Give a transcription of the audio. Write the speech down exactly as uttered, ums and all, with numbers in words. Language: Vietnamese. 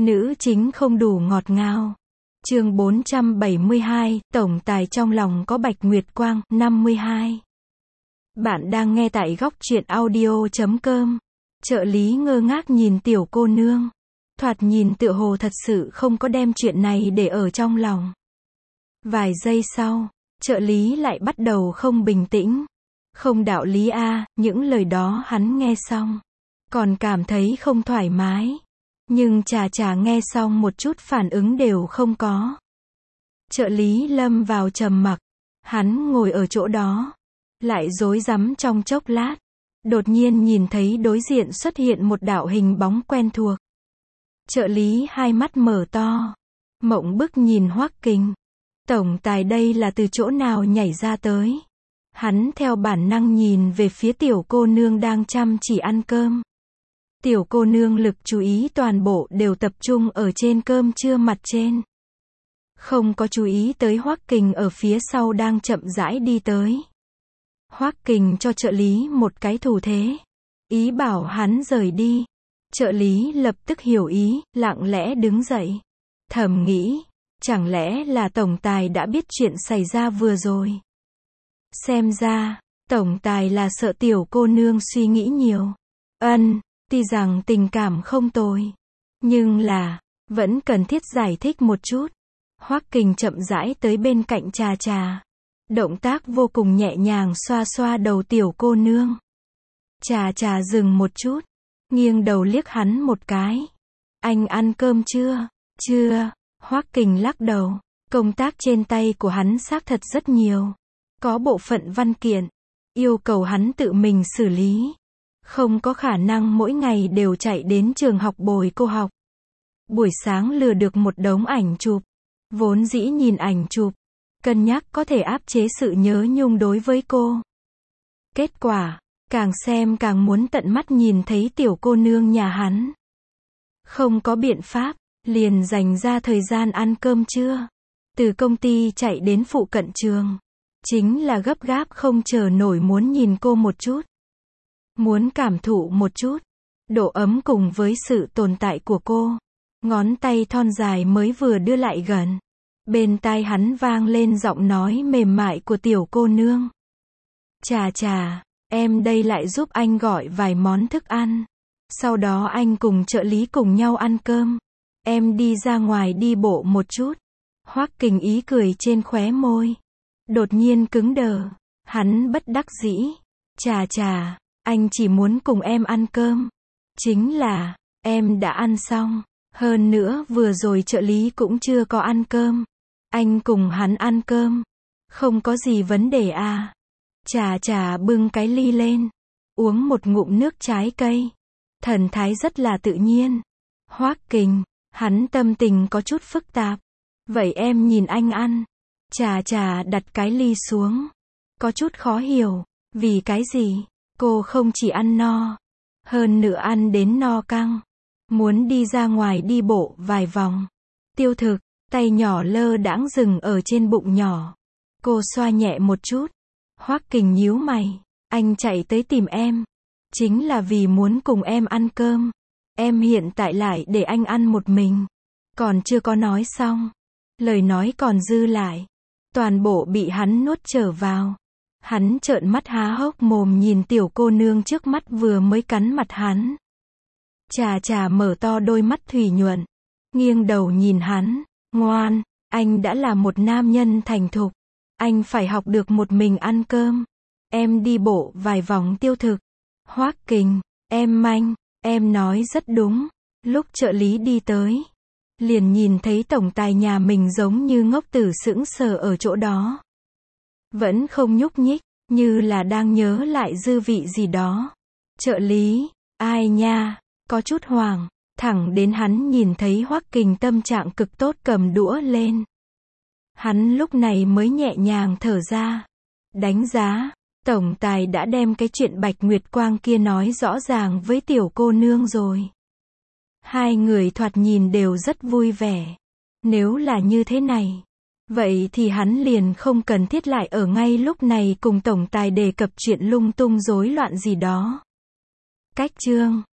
Nữ chính không đủ ngọt ngào. Chương bốn trăm bảy mươi hai, tổng tài trong lòng có Bạch Nguyệt Quang, năm mươi hai. Bạn đang nghe tại góc truyện audio chấm com. Trợ lý ngơ ngác nhìn tiểu cô nương. Thoạt nhìn tựa hồ thật sự không có đem chuyện này để ở trong lòng. Vài giây sau, trợ lý lại bắt đầu không bình tĩnh. Không đạo lý a, những lời đó hắn nghe xong, còn cảm thấy không thoải mái. Nhưng Trà Trà nghe xong một chút phản ứng đều không có. Trợ lý lâm vào trầm mặc. Hắn ngồi ở chỗ đó, lại rối rắm trong chốc lát. Đột nhiên nhìn thấy đối diện xuất hiện một đạo hình bóng quen thuộc. Trợ lý hai mắt mở to, mộng bức nhìn Hoắc Kình. Tổng tài đây là từ chỗ nào nhảy ra tới? Hắn theo bản năng nhìn về phía tiểu cô nương đang chăm chỉ ăn cơm. Tiểu cô nương lực chú ý toàn bộ đều tập trung ở trên cơm trưa mặt trên. Không có chú ý tới Hoắc Kình ở phía sau đang chậm rãi đi tới. Hoắc Kình cho trợ lý một cái thủ thế, ý bảo hắn rời đi. Trợ lý lập tức hiểu ý, lặng lẽ đứng dậy. Thầm nghĩ, chẳng lẽ là tổng tài đã biết chuyện xảy ra vừa rồi. Xem ra, tổng tài là sợ tiểu cô nương suy nghĩ nhiều. Ân, tuy rằng tình cảm không tồi, nhưng là, vẫn cần thiết giải thích một chút. Hoắc Kình chậm rãi tới bên cạnh Trà Trà. Động tác vô cùng nhẹ nhàng xoa xoa đầu tiểu cô nương. Trà Trà dừng một chút, nghiêng đầu liếc hắn một cái. Anh ăn cơm chưa? Chưa. Hoắc Kình lắc đầu. Công tác trên tay của hắn xác thật rất nhiều. Có bộ phận văn kiện, yêu cầu hắn tự mình xử lý. Không có khả năng mỗi ngày đều chạy đến trường học bồi cô học. Buổi sáng lừa được một đống ảnh chụp. Vốn dĩ nhìn ảnh chụp, cân nhắc có thể áp chế sự nhớ nhung đối với cô. Kết quả, càng xem càng muốn tận mắt nhìn thấy tiểu cô nương nhà hắn. Không có biện pháp, liền dành ra thời gian ăn cơm trưa. Từ công ty chạy đến phụ cận trường. Chính là gấp gáp không chờ nổi muốn nhìn cô một chút. Muốn cảm thụ một chút độ ấm cùng với sự tồn tại của cô. Ngón tay thon dài mới vừa đưa lại gần. Bên tai hắn vang lên giọng nói mềm mại của tiểu cô nương. Trà Trà, em đây lại giúp anh gọi vài món thức ăn. Sau đó anh cùng trợ lý cùng nhau ăn cơm. Em đi ra ngoài đi bộ một chút. Hoắc Kình ý cười trên khóe môi. Đột nhiên cứng đờ. Hắn bất đắc dĩ. Trà Trà, anh chỉ muốn cùng em ăn cơm. Chính là, em đã ăn xong. Hơn nữa vừa rồi trợ lý cũng chưa có ăn cơm. Anh cùng hắn ăn cơm. Không có gì vấn đề à. Trà Trà bưng cái ly lên. Uống một ngụm nước trái cây. Thần thái rất là tự nhiên. Hoắc Kình, hắn tâm tình có chút phức tạp. Vậy em nhìn anh ăn. Trà Trà đặt cái ly xuống. Có chút khó hiểu. Vì cái gì? Cô không chỉ ăn no. Hơn nữa ăn đến no căng. Muốn đi ra ngoài đi bộ vài vòng. Tiêu thực, tay nhỏ lơ đãng dừng ở trên bụng nhỏ. Cô xoa nhẹ một chút. Hoắc Kình nhíu mày. Anh chạy tới tìm em. Chính là vì muốn cùng em ăn cơm. Em hiện tại lại để anh ăn một mình. Còn chưa có nói xong. Lời nói còn dư lại. Toàn bộ bị hắn nuốt trở vào. Hắn trợn mắt há hốc mồm nhìn tiểu cô nương trước mắt vừa mới cắn mặt hắn. Trà Trà mở to đôi mắt thủy nhuận. Nghiêng đầu nhìn hắn. Ngoan, anh đã là một nam nhân thành thục. Anh phải học được một mình ăn cơm. Em đi bộ vài vòng tiêu thực. Hoắc Kình, em manh, em nói rất đúng. Lúc trợ lý đi tới, liền nhìn thấy tổng tài nhà mình giống như ngốc tử sững sờ ở chỗ đó. Vẫn không nhúc nhích, như là đang nhớ lại dư vị gì đó. Trợ lý, ai nha, có chút hoảng, thẳng đến hắn nhìn thấy Hoắc Kình tâm trạng cực tốt cầm đũa lên. Hắn lúc này mới nhẹ nhàng thở ra. Đánh giá, tổng tài đã đem cái chuyện Bạch Nguyệt Quang kia nói rõ ràng với tiểu cô nương rồi. Hai người thoạt nhìn đều rất vui vẻ. Nếu là như thế này, vậy thì hắn liền không cần thiết lại ở ngay lúc này cùng tổng tài đề cập chuyện lung tung rối loạn gì đó. Cách chương